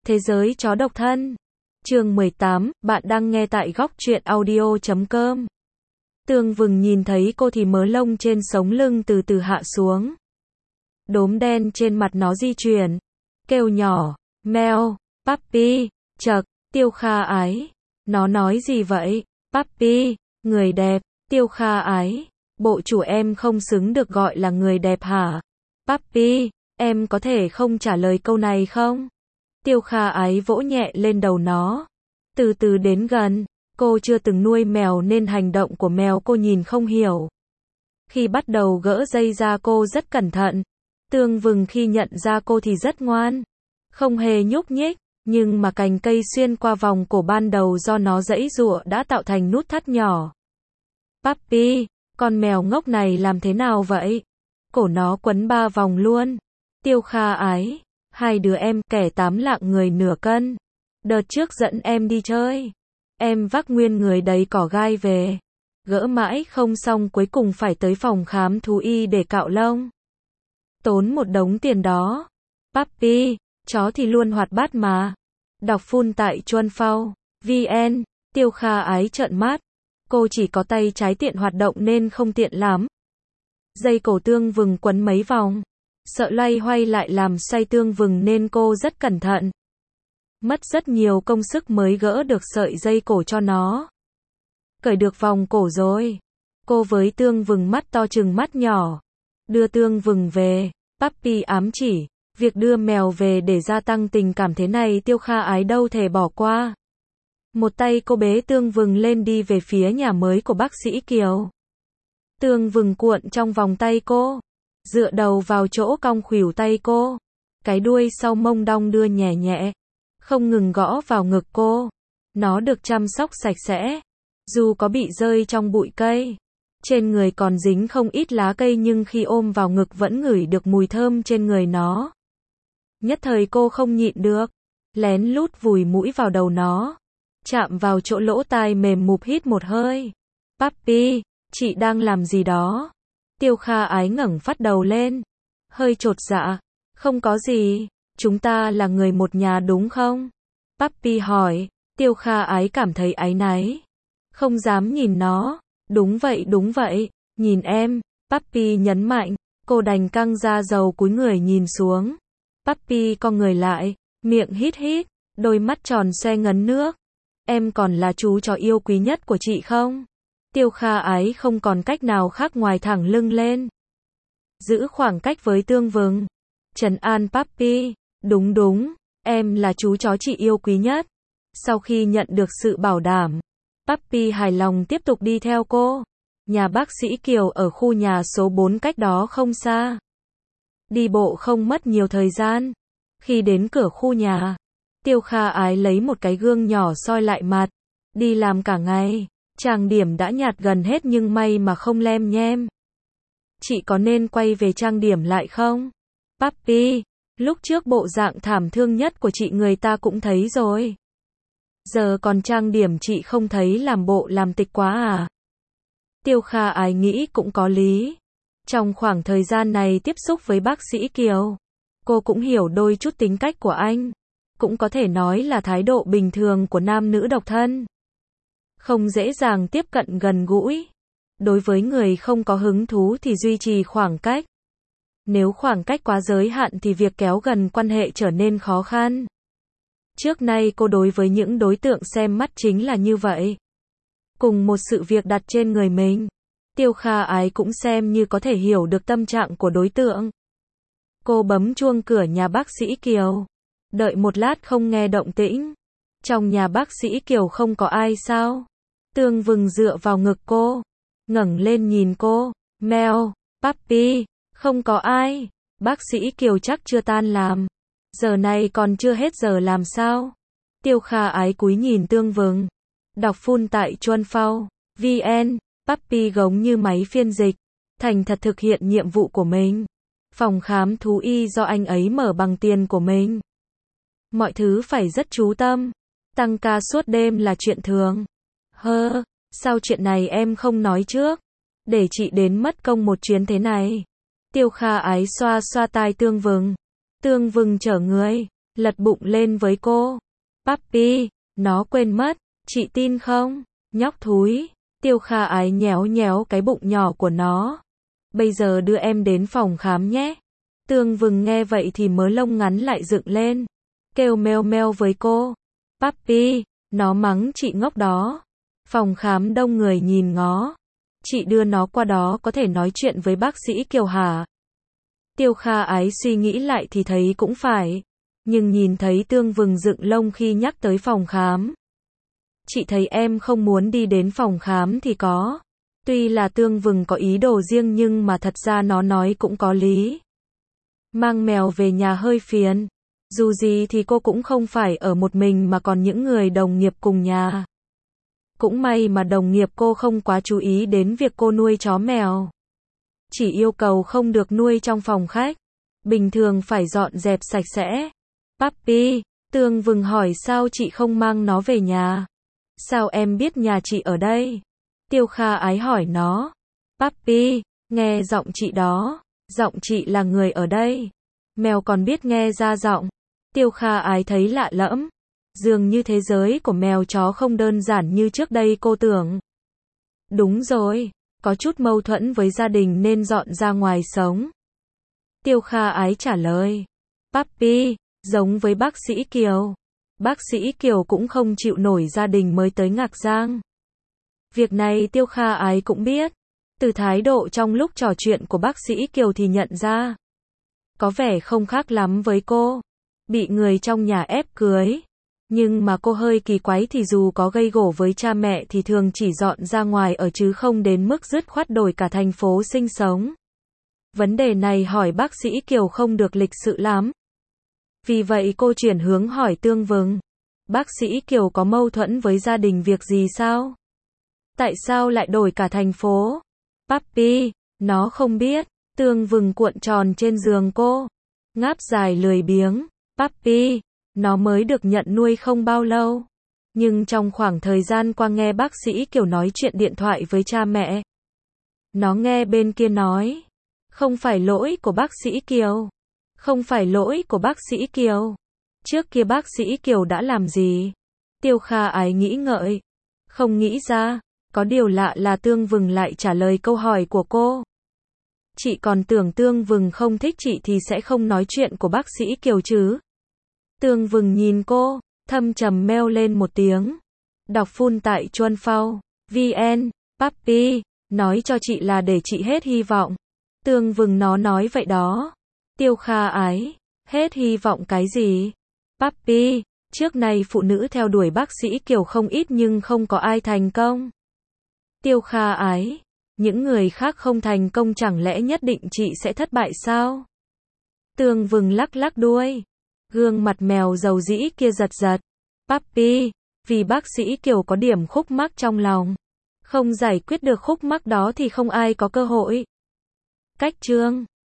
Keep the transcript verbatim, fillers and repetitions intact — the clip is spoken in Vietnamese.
Thế giới chó độc thân. Chương mười tám, bạn đang nghe tại góc truyện audio chấm com. Tương Vừng nhìn thấy cô thì mớ lông trên sống lưng từ từ hạ xuống. Đốm đen trên mặt nó di chuyển. Kêu nhỏ, meo, puppy, chậc, Tiêu Kha Ái. Nó nói gì vậy? Puppy, người đẹp, Tiêu Kha Ái. Bộ chủ em không xứng được gọi là người đẹp hả? Puppy, em có thể không trả lời câu này không? Tiêu Kha Ái vỗ nhẹ lên đầu nó. Từ từ đến gần, cô chưa từng nuôi mèo nên hành động của mèo cô nhìn không hiểu. Khi bắt đầu gỡ dây ra cô rất cẩn thận. Tương Vừng khi nhận ra cô thì rất ngoan. Không hề nhúc nhích, nhưng mà cành cây xuyên qua vòng cổ ban đầu do nó giãy giụa đã tạo thành nút thắt nhỏ. Puppy, con mèo ngốc này làm thế nào vậy? Cổ nó quấn ba vòng luôn. Tiêu Kha Ái. Hai đứa em, kẻ tám lạng người nửa cân. Đợt trước dẫn em đi chơi. Em vác nguyên người đầy cỏ gai về. Gỡ mãi không xong cuối cùng phải tới phòng khám thú y để cạo lông. Tốn một đống tiền đó. Puppy, chó thì luôn hoạt bát mà. Đọc full tại chuan phao vn. Tiêu Kha Ái trợn mắt. Cô chỉ có tay trái tiện hoạt động nên không tiện lắm. Dây cổ Tương Vừng quấn mấy vòng. Sợ loay hoay lại làm say Tương Vừng nên cô rất cẩn thận. Mất rất nhiều công sức mới gỡ được sợi dây cổ cho nó. Cởi được vòng cổ rồi. Cô với Tương Vừng mắt to chừng mắt nhỏ. Đưa Tương Vừng về. Puppy ám chỉ. Việc đưa mèo về để gia tăng tình cảm thế này Tiêu Kha Ái đâu thể bỏ qua. Một tay cô bế Tương Vừng lên đi về phía nhà mới của bác sĩ Kiều. Tương Vừng cuộn trong vòng tay cô. Dựa đầu vào chỗ cong khuỷu tay cô. Cái đuôi sau mông đong đưa nhẹ nhẹ. Không ngừng gõ vào ngực cô. Nó được chăm sóc sạch sẽ. Dù có bị rơi trong bụi cây. Trên người còn dính không ít lá cây nhưng khi ôm vào ngực vẫn ngửi được mùi thơm trên người nó. Nhất thời cô không nhịn được. Lén lút vùi mũi vào đầu nó. Chạm vào chỗ lỗ tai mềm mụp hít một hơi. Puppy, chị đang làm gì đó? Tiêu Kha Ái ngẩng phát đầu lên. Hơi chột dạ. Không có gì. Chúng ta là người một nhà đúng không? Puppy hỏi. Tiêu Kha Ái cảm thấy áy náy. Không dám nhìn nó. Đúng vậy đúng vậy. Nhìn em. Puppy nhấn mạnh. Cô đành căng ra dầu cúi người nhìn xuống. Puppy cong người lại. Miệng hít hít. Đôi mắt tròn xoe ngấn nước. Em còn là chú chó yêu quý nhất của chị không? Tiêu Kha Ái không còn cách nào khác ngoài thẳng lưng lên. Giữ khoảng cách với Tương Vừng. Trấn an Puppy. Đúng đúng, em là chú chó chị yêu quý nhất. Sau khi nhận được sự bảo đảm, Puppy hài lòng tiếp tục đi theo cô. Nhà bác sĩ Kiều ở khu nhà số bốn cách đó không xa. Đi bộ không mất nhiều thời gian. Khi đến cửa khu nhà, Tiêu Kha Ái lấy một cái gương nhỏ soi lại mặt. Đi làm cả ngày, trang điểm đã nhạt gần hết nhưng may mà không lem nhem. Chị có nên quay về trang điểm lại không? Puppy, lúc trước bộ dạng thảm thương nhất của chị người ta cũng thấy rồi. Giờ còn trang điểm chị không thấy làm bộ làm tịch quá à? Tiêu Kha Ái nghĩ cũng có lý. Trong khoảng thời gian này tiếp xúc với bác sĩ Kiều, cô cũng hiểu đôi chút tính cách của anh. Cũng có thể nói là thái độ bình thường của nam nữ độc thân. Không dễ dàng tiếp cận gần gũi. Đối với người không có hứng thú thì duy trì khoảng cách. Nếu khoảng cách quá giới hạn thì việc kéo gần quan hệ trở nên khó khăn. Trước nay cô đối với những đối tượng xem mắt chính là như vậy. Cùng một sự việc đặt trên người mình, Tiêu Kha Ái cũng xem như có thể hiểu được tâm trạng của đối tượng. Cô bấm chuông cửa nhà bác sĩ Kiều. Đợi một lát không nghe động tĩnh. Trong nhà bác sĩ Kiều không có ai sao? Tương Vừng dựa vào ngực cô. Ngẩng lên nhìn cô. Meo, Puppy, không có ai. Bác sĩ Kiều chắc chưa tan làm. Giờ này còn chưa hết giờ làm sao? Tiêu Kha Ái cúi nhìn Tương Vừng. Đọc full tại chuan phao vn. Puppy giống như máy phiên dịch. Thành thật thực hiện nhiệm vụ của mình. Phòng khám thú y do anh ấy mở bằng tiền của mình. Mọi thứ phải rất chú tâm. Tăng ca suốt đêm là chuyện thường. Hơ, sao chuyện này em không nói trước? Để chị đến mất công một chuyến thế này. Tiêu Kha Ái xoa xoa tai Tương Vừng. Tương Vừng trở người. lật bụng lên với cô. Papi, nó quên mất, chị tin không? Nhóc thúi. Tiêu Kha Ái nhéo nhéo cái bụng nhỏ của nó. Bây giờ đưa em đến phòng khám nhé. Tương Vừng nghe vậy thì mớ lông ngắn lại dựng lên, kêu meo meo với cô. Papi, nó mắng chị ngốc đó. Phòng khám đông người nhìn ngó. Chị đưa nó qua đó có thể nói chuyện với bác sĩ Kiều hả? Tiêu Kha Ái suy nghĩ lại thì thấy cũng phải. Nhưng nhìn thấy Tương Vừng dựng lông khi nhắc tới phòng khám. Chị thấy em không muốn đi đến phòng khám thì có. Tuy là Tương Vừng có ý đồ riêng nhưng mà thật ra nó nói cũng có lý. Mang mèo về nhà hơi phiền. Dù gì thì cô cũng không phải ở một mình mà còn những người đồng nghiệp cùng nhà. Cũng may mà đồng nghiệp cô không quá chú ý đến việc cô nuôi chó mèo. Chỉ yêu cầu không được nuôi trong phòng khách. Bình thường phải dọn dẹp sạch sẽ. Papi, Tương Vừng hỏi sao chị không mang nó về nhà? Sao em biết nhà chị ở đây? Tiêu Kha Ái hỏi nó. Papi, nghe giọng chị đó. Giọng chị là người ở đây. Mèo còn biết nghe ra giọng. Tiêu Kha Ái thấy lạ lẫm. Dường như thế giới của mèo chó không đơn giản như trước đây cô tưởng. Đúng rồi, có chút mâu thuẫn với gia đình nên dọn ra ngoài sống. Tiêu Kha Ái trả lời. Papi, giống với bác sĩ Kiều. Bác sĩ Kiều cũng không chịu nổi gia đình mới tới Ngạc Giang. Việc này Tiêu Kha Ái cũng biết. Từ thái độ trong lúc trò chuyện của bác sĩ Kiều thì nhận ra. Có vẻ không khác lắm với cô. Bị người trong nhà ép cưới. Nhưng mà cô hơi kỳ quái thì dù có gây gổ với cha mẹ thì thường chỉ dọn ra ngoài ở chứ không đến mức dứt khoát đổi cả thành phố sinh sống. Vấn đề này hỏi bác sĩ Kiều không được lịch sự lắm. Vì vậy cô chuyển hướng hỏi Tương Vừng. Bác sĩ Kiều có mâu thuẫn với gia đình việc gì sao? Tại sao lại đổi cả thành phố? Papi, nó không biết. Tương Vừng cuộn tròn trên giường cô. Ngáp dài lười biếng. Papi, nó mới được nhận nuôi không bao lâu. Nhưng trong khoảng thời gian qua nghe bác sĩ Kiều nói chuyện điện thoại với cha mẹ. Nó nghe bên kia nói. Không phải lỗi của bác sĩ Kiều. Không phải lỗi của bác sĩ Kiều. Trước kia bác sĩ Kiều đã làm gì? Tiêu Kha Ái nghĩ ngợi. Không nghĩ ra. Có điều lạ là Tương Vừng lại trả lời câu hỏi của cô. Chị còn tưởng Tương Vừng không thích chị thì sẽ không nói chuyện của bác sĩ Kiều chứ. Tương Vừng nhìn cô, thâm trầm meo lên một tiếng. Đọc full tại chuan phao vn. Papi, nói cho chị là để chị hết hy vọng. Tương Vừng nó nói vậy đó. Tiêu Kha Ái, hết hy vọng cái gì? Papi, trước nay phụ nữ theo đuổi bác sĩ Kiều không ít nhưng không có ai thành công. Tiêu Kha Ái, những người khác không thành công chẳng lẽ nhất định chị sẽ thất bại sao? Tương Vừng lắc lắc đuôi. Gương mặt mèo dầu dĩ kia giật giật. Papi, vì bác sĩ Kiều có điểm khúc mắc trong lòng. Không giải quyết được khúc mắc đó thì không ai có cơ hội. Cách chương